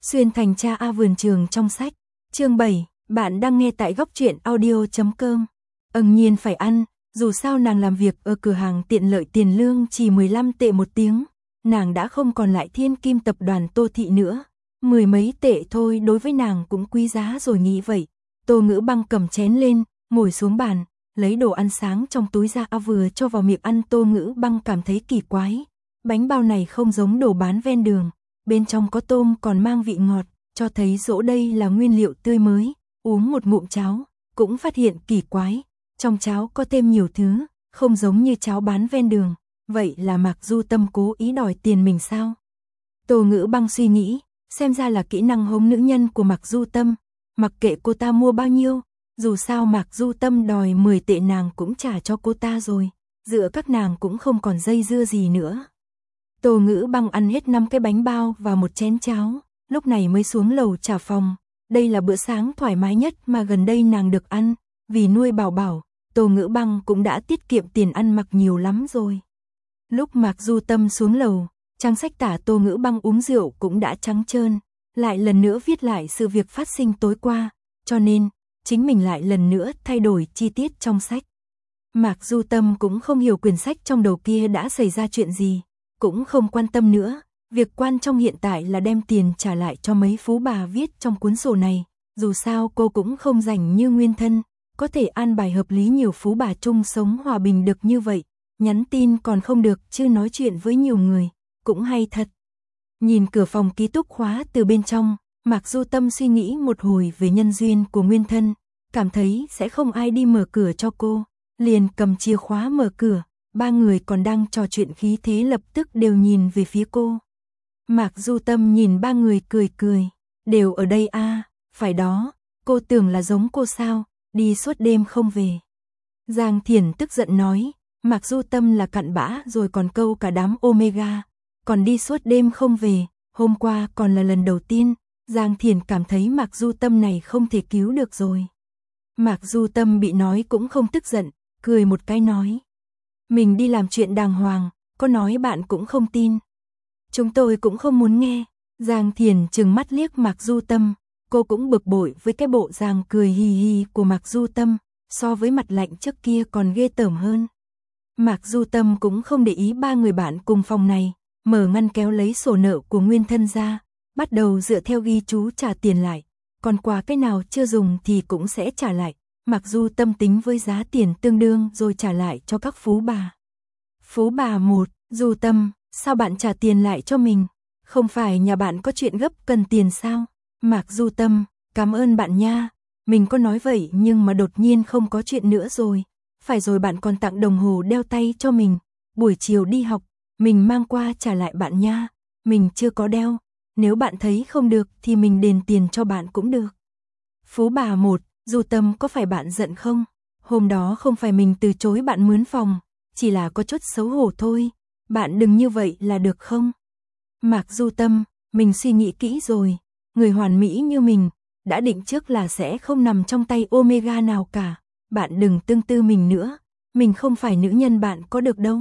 Xuyên thành cha A vườn trường trong sách. Chương 7, bạn đang nghe tại góc truyện audio.com. Nhiên phải ăn, dù sao nàng làm việc ở cửa hàng tiện lợi tiền lương chỉ 15 tệ một tiếng, nàng đã không còn lại Thiên Kim tập đoàn Tô Thị nữa. 10 mấy tệ thôi đối với nàng cũng quý giá rồi nghĩ vậy. Tô Ngữ Băng cầm chén lên, ngồi xuống bàn, lấy đồ ăn sáng trong túi ra vừa cho vào miệng ăn. Tô Ngữ Băng cảm thấy kỳ quái. Bánh bao này không giống đồ bán ven đường, bên trong có tôm còn mang vị ngọt, cho thấy dỗ đây là nguyên liệu tươi mới. Uống một ngụm cháo, cũng phát hiện kỳ quái, trong cháo có thêm nhiều thứ, không giống như cháo bán ven đường. Vậy là Mạc Du Tâm cố ý đòi tiền mình sao? Tô Ngữ Băng suy nghĩ, xem ra là kỹ năng hống nữ nhân của Mạc Du Tâm. Mặc kệ cô ta mua bao nhiêu, dù sao Mạc Du Tâm đòi 10 tệ nàng cũng trả cho cô ta rồi, giữa các nàng cũng không còn dây dưa gì nữa. Tô Ngữ Băng ăn hết 5 cái bánh bao và một chén cháo, lúc này mới xuống lầu trả phòng. Đây là bữa sáng thoải mái nhất mà gần đây nàng được ăn, vì nuôi Bảo Bảo, Tô Ngữ Băng cũng đã tiết kiệm tiền ăn mặc nhiều lắm rồi. Lúc Mạc Du Tâm xuống lầu, trang sách tả Tô Ngữ Băng uống rượu cũng đã trắng trơn, lại lần nữa viết lại sự việc phát sinh tối qua, cho nên chính mình lại lần nữa thay đổi chi tiết trong sách. Mạc Du Tâm cũng không hiểu quyển sách trong đầu kia đã xảy ra chuyện gì, cũng không quan tâm nữa, việc quan trọng hiện tại là đem tiền trả lại cho mấy phú bà viết trong cuốn sổ này, dù sao cô cũng không rảnh như Nguyên Thân, có thể an bài hợp lý nhiều phú bà chung sống hòa bình được như vậy, nhắn tin còn không được chứ nói chuyện với nhiều người, cũng hay thật. Nhìn cửa phòng ký túc khóa từ bên trong, Mạc Du Tâm suy nghĩ một hồi về nhân duyên của Nguyên Thân, cảm thấy sẽ không ai đi mở cửa cho cô, liền cầm chìa khóa mở cửa. Ba người còn đang trò chuyện khí thế lập tức đều nhìn về phía cô. Mạc Du Tâm nhìn ba người cười cười, đều ở đây à, phải đó, cô tưởng là giống cô sao, đi suốt đêm không về. Giang Thiển tức giận nói, Mạc Du Tâm là cặn bã rồi còn câu cả đám Omega, còn đi suốt đêm không về, hôm qua còn là lần đầu tiên, Giang Thiển cảm thấy Mạc Du Tâm này không thể cứu được rồi. Mạc Du Tâm bị nói cũng không tức giận, cười một cái nói. Mình đi làm chuyện đàng hoàng, có nói bạn cũng không tin. Chúng tôi cũng không muốn nghe. Giang Thiển trừng mắt liếc Mạc Du Tâm, cô cũng bực bội với cái bộ dáng cười hì hì của Mạc Du Tâm, so với mặt lạnh trước kia còn ghê tởm hơn. Mạc Du Tâm cũng không để ý ba người bạn cùng phòng này, mở ngăn kéo lấy sổ nợ của Nguyên Thân ra, bắt đầu dựa theo ghi chú trả tiền lại, còn quà cái nào chưa dùng thì cũng sẽ trả lại. Mạc Du Tâm tính với giá tiền tương đương rồi trả lại cho các phú bà. Phú bà 1, Du Tâm, sao bạn trả tiền lại cho mình? Không phải nhà bạn có chuyện gấp cần tiền sao? Mạc Du Tâm, cảm ơn bạn nha. Mình có nói vậy nhưng mà đột nhiên không có chuyện nữa rồi. Phải rồi, bạn còn tặng đồng hồ đeo tay cho mình. Buổi chiều đi học, mình mang qua trả lại bạn nha. Mình chưa có đeo. Nếu bạn thấy không được thì mình đền tiền cho bạn cũng được. Phú bà 1, Du Tâm, có phải bạn giận không? Hôm đó không phải mình từ chối bạn mướn phòng, chỉ là có chút xấu hổ thôi, bạn đừng như vậy là được không? Mạc Du Tâm, mình suy nghĩ kỹ rồi, người hoàn mỹ như mình, đã định trước là sẽ không nằm trong tay Omega nào cả, bạn đừng tương tư mình nữa, mình không phải nữ nhân bạn có được đâu.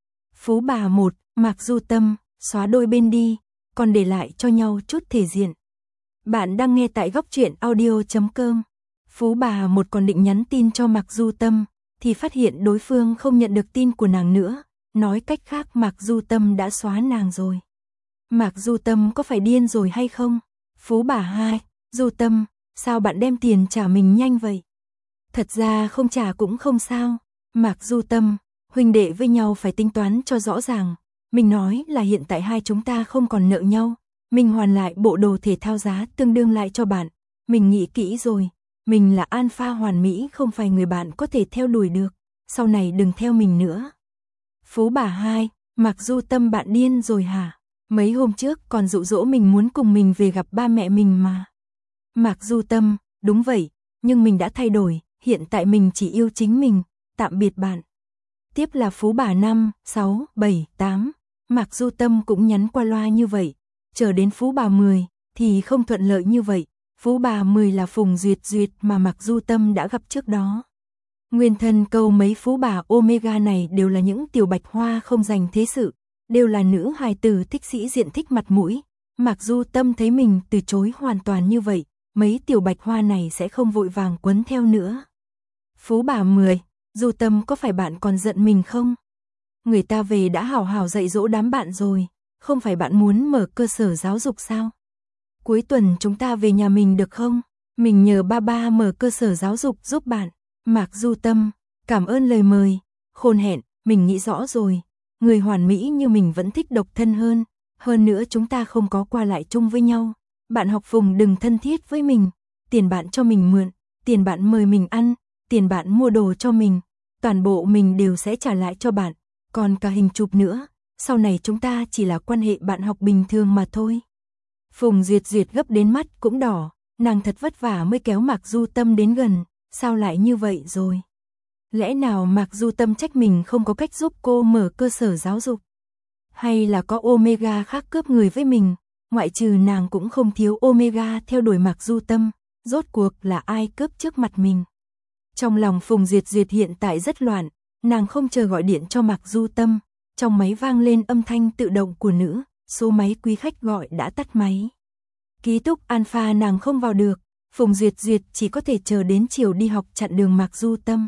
Phú bà 1, Mạc Du Tâm, xóa đôi bên đi, còn để lại cho nhau chút thể diện. Bạn đang nghe tại góc truyện audio.com. Phú bà 1 còn định nhắn tin cho Mạc Du Tâm, thì phát hiện đối phương không nhận được tin của nàng nữa, nói cách khác Mạc Du Tâm đã xóa nàng rồi. Mạc Du Tâm có phải điên rồi hay không? Phú bà 2, Du Tâm, sao bạn đem tiền trả mình nhanh vậy? Thật ra không trả cũng không sao. Mạc Du Tâm, huynh đệ với nhau phải tính toán cho rõ ràng. Mình nói là hiện tại hai chúng ta không còn nợ nhau, mình hoàn lại bộ đồ thể thao giá tương đương lại cho bạn. Mình nghĩ kỹ rồi, mình là alpha hoàn mỹ, không phải người bạn có thể theo đuổi được, sau này đừng theo mình nữa. Phú bà 2, Mạc Du Tâm, bạn điên rồi hả? Mấy hôm trước còn dụ dỗ mình muốn cùng mình về gặp ba mẹ mình mà. Mạc Du Tâm, đúng vậy, nhưng mình đã thay đổi, hiện tại mình chỉ yêu chính mình, tạm biệt bạn. Tiếp là phú bà 5, 6, 7, 8, Mạc Du Tâm cũng nhắn qua loa như vậy, chờ đến phú bà 10 thì không thuận lợi như vậy. Phú bà 10 là Phùng Duyệt Duyệt mà Mạc Du Tâm đã gặp trước đó. Nguyên Thân câu mấy phú bà Omega này đều là những tiểu bạch hoa không dành thế sự, đều là nữ hài tử thích sĩ diện thích mặt mũi, Mạc Du Tâm thấy mình từ chối hoàn toàn như vậy, mấy tiểu bạch hoa này sẽ không vội vàng quấn theo nữa. Phú bà 10, Du Tâm có phải bạn còn giận mình không? Người ta về đã hào hào dạy dỗ đám bạn rồi, không phải bạn muốn mở cơ sở giáo dục sao? Cuối tuần chúng ta về nhà mình được không? Mình nhờ ba ba mở cơ sở giáo dục giúp bạn. Mạc Du Tâm, cảm ơn lời mời. Khôn hẹn, mình nghĩ rõ rồi. Người hoàn mỹ như mình vẫn thích độc thân hơn. Hơn nữa chúng ta không có qua lại chung với nhau. Bạn học Phùng đừng thân thiết với mình. Tiền bạn cho mình mượn, tiền bạn mời mình ăn, tiền bạn mua đồ cho mình. Toàn bộ mình đều sẽ trả lại cho bạn. Còn cả hình chụp nữa. Sau này chúng ta chỉ là quan hệ bạn học bình thường mà thôi. Phùng Duyệt Duyệt gấp đến mắt cũng đỏ. Nàng thật vất vả mới kéo Mạc Du Tâm đến gần. Sao lại như vậy rồi? Lẽ nào Mạc Du Tâm trách mình không có cách giúp cô mở cơ sở giáo dục? Hay là có Omega khác cướp người với mình? Ngoại trừ nàng cũng không thiếu Omega theo đuổi Mạc Du Tâm. Rốt cuộc là ai cướp trước mặt mình? Trong lòng Phùng Duyệt Duyệt hiện tại rất loạn. Nàng không chờ gọi điện cho Mạc Du Tâm. Trong máy vang lên âm thanh tự động của nữ. Số máy quý khách gọi đã tắt máy. Ký túc Alpha nàng không vào được. Phùng Duyệt Duyệt chỉ có thể chờ đến chiều đi học chặn đường Mạc Du Tâm.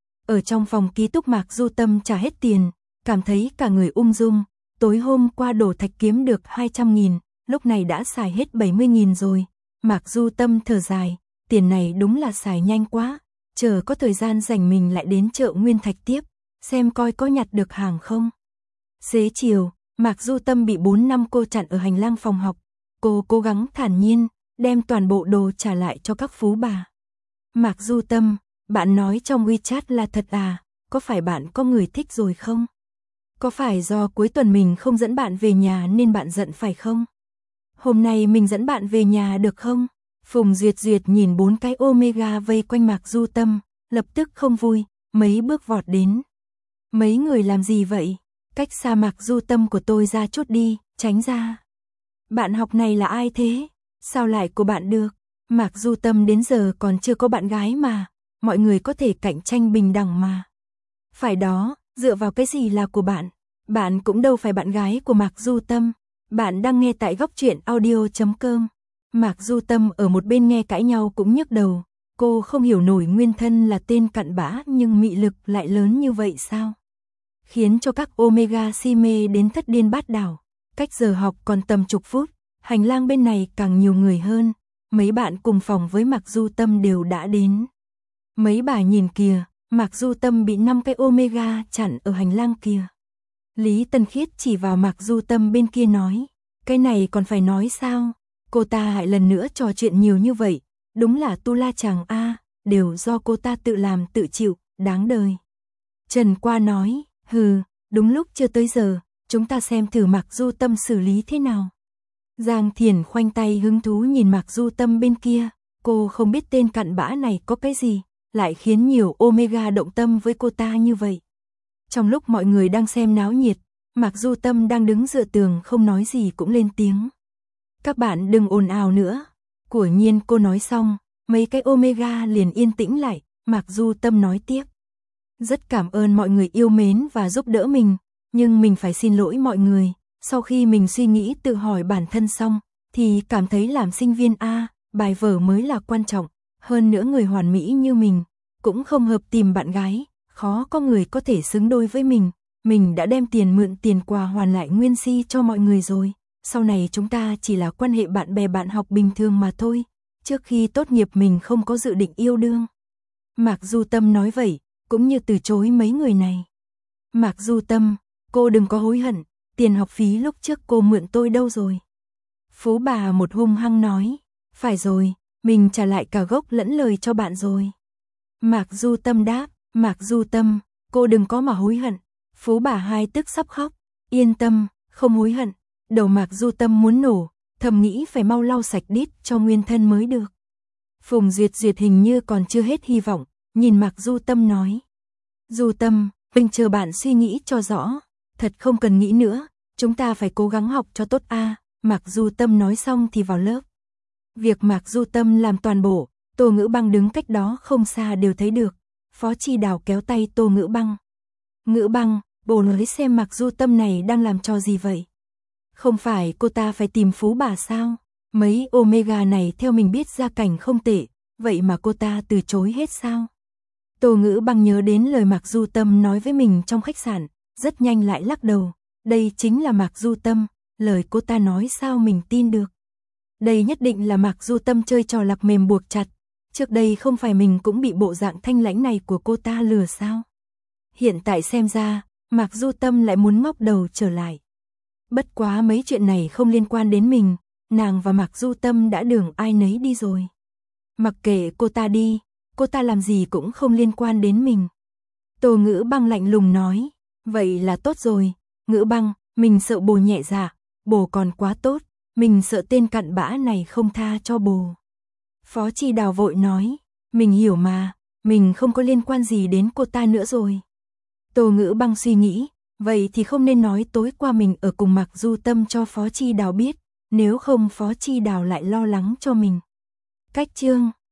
Ở trong phòng ký túc Mạc Du Tâm trả hết tiền, cảm thấy cả người ung dung. Tối hôm qua đổ thạch kiếm được 200.000, lúc này đã xài hết 70.000 rồi. Mạc Du Tâm thở dài, tiền này đúng là xài nhanh quá. Chờ có thời gian rảnh mình lại đến chợ Nguyên Thạch tiếp, xem coi có nhặt được hàng không. Xế chiều, Mạc Du Tâm bị 4 năm cô chặn ở hành lang phòng học. Cô cố gắng thản nhiên, đem toàn bộ đồ trả lại cho các phú bà. Mạc Du Tâm, bạn nói trong WeChat là thật à, có phải bạn có người thích rồi không? Có phải do cuối tuần mình không dẫn bạn về nhà nên bạn giận phải không? Hôm nay mình dẫn bạn về nhà được không? Phùng Duyệt Duyệt nhìn 4 cái Omega vây quanh Mạc Du Tâm, lập tức không vui, mấy bước vọt đến. Mấy người làm gì vậy? Cách xa Mạc Du Tâm của tôi ra chút đi, tránh ra. Bạn học này là ai thế? Sao lại của bạn được? Mạc Du Tâm đến giờ còn chưa có bạn gái mà, mọi người có thể cạnh tranh bình đẳng mà. Phải đó, dựa vào cái gì là của bạn? Bạn cũng đâu phải bạn gái của Mạc Du Tâm. Bạn đang nghe tại góc truyện audio.com. Mạc Du Tâm ở một bên nghe cãi nhau cũng nhức đầu. Cô không hiểu nổi nguyên thân là tên cặn bã nhưng mị lực lại lớn như vậy sao? Khiến cho các Omega si mê đến thất điên bát đảo. Cách giờ học còn tầm chục phút, hành lang bên này càng nhiều người hơn. Mấy bạn cùng phòng với Mạc Du Tâm đều đã đến. Mấy bà nhìn kìa, Mạc Du Tâm bị 5 cái Omega chặn ở hành lang kia. Lý Tân Khiết chỉ vào Mạc Du Tâm bên kia nói, cái này còn phải nói sao? Cô ta hại lần nữa trò chuyện nhiều như vậy, đúng là tu la chàng a, đều do cô ta tự làm tự chịu, đáng đời. Trần Qua nói, hừ, đúng lúc chưa tới giờ, chúng ta xem thử Mạc Du Tâm xử lý thế nào. Giang Thiển khoanh tay hứng thú nhìn Mạc Du Tâm bên kia, cô không biết tên cặn bã này có cái gì, lại khiến nhiều Omega động tâm với cô ta như vậy. Trong lúc mọi người đang xem náo nhiệt, Mạc Du Tâm đang đứng dựa tường không nói gì cũng lên tiếng. Các bạn đừng ồn ào nữa. Của nhiên cô nói xong, mấy cái Omega liền yên tĩnh lại, Mạc Du Tâm nói tiếp. Rất cảm ơn mọi người yêu mến và giúp đỡ mình, nhưng mình phải xin lỗi mọi người. Sau khi mình suy nghĩ tự hỏi bản thân xong, thì cảm thấy làm sinh viên A, bài vở mới là quan trọng. Hơn nữa người hoàn mỹ như mình, cũng không hợp tìm bạn gái, khó có người có thể xứng đôi với mình. Mình đã đem tiền mượn tiền quà hoàn lại nguyên si cho mọi người rồi. Sau này chúng ta chỉ là quan hệ bạn bè bạn học bình thường mà thôi. Trước khi tốt nghiệp mình không có dự định yêu đương. Mạc Du Tâm nói vậy, cũng như từ chối mấy người này. Mạc Du Tâm, cô đừng có hối hận, tiền học phí lúc trước cô mượn tôi đâu rồi? Phú bà một hung hăng nói, phải rồi, mình trả lại cả gốc lẫn lời cho bạn rồi. Mạc Du Tâm đáp, Mạc Du Tâm, cô đừng có mà hối hận. Phú bà hai tức sắp khóc, yên tâm, không hối hận. Đầu Mạc Du Tâm muốn nổ, thầm nghĩ phải mau lau sạch đít cho nguyên thân mới được. Phùng Duyệt Duyệt hình như còn chưa hết hy vọng, nhìn Mạc Du Tâm nói. Du Tâm, mình chờ bạn suy nghĩ cho rõ, thật không cần nghĩ nữa, chúng ta phải cố gắng học cho tốt a. Mạc Du Tâm nói xong thì vào lớp. Việc Mạc Du Tâm làm toàn bộ, Tô Ngữ Băng đứng cách đó không xa đều thấy được. Phó Chi Đào kéo tay Tô Ngữ Băng. Ngữ Băng, bồ nói xem Mạc Du Tâm này đang làm trò gì vậy? Không phải cô ta phải tìm phú bà sao? Mấy Omega này theo mình biết gia cảnh không tệ, vậy mà cô ta từ chối hết sao? Tô Ngữ Băng nhớ đến lời Mạc Du Tâm nói với mình trong khách sạn, rất nhanh lại lắc đầu. Đây chính là Mạc Du Tâm, lời cô ta nói sao mình tin được? Đây nhất định là Mạc Du Tâm chơi trò lạc mềm buộc chặt. Trước đây không phải mình cũng bị bộ dạng thanh lãnh này của cô ta lừa sao? Hiện tại xem ra, Mạc Du Tâm lại muốn ngóc đầu trở lại. Bất quá mấy chuyện này không liên quan đến mình, nàng và Mạc Du Tâm đã đường ai nấy đi rồi. Mặc kệ cô ta đi, cô ta làm gì cũng không liên quan đến mình. Tô Ngữ Băng lạnh lùng nói, vậy là tốt rồi, Ngữ Băng, mình sợ bồ nhẹ dạ, bồ còn quá tốt, mình sợ tên cặn bã này không tha cho bồ. Phó Chi Đào vội nói, mình hiểu mà, mình không có liên quan gì đến cô ta nữa rồi. Tô Ngữ Băng suy nghĩ, vậy thì không nên nói tối qua mình ở cùng Mạc Du Tâm cho Phó Chi Đào biết, nếu không Phó Chi Đào lại lo lắng cho mình. Cách chương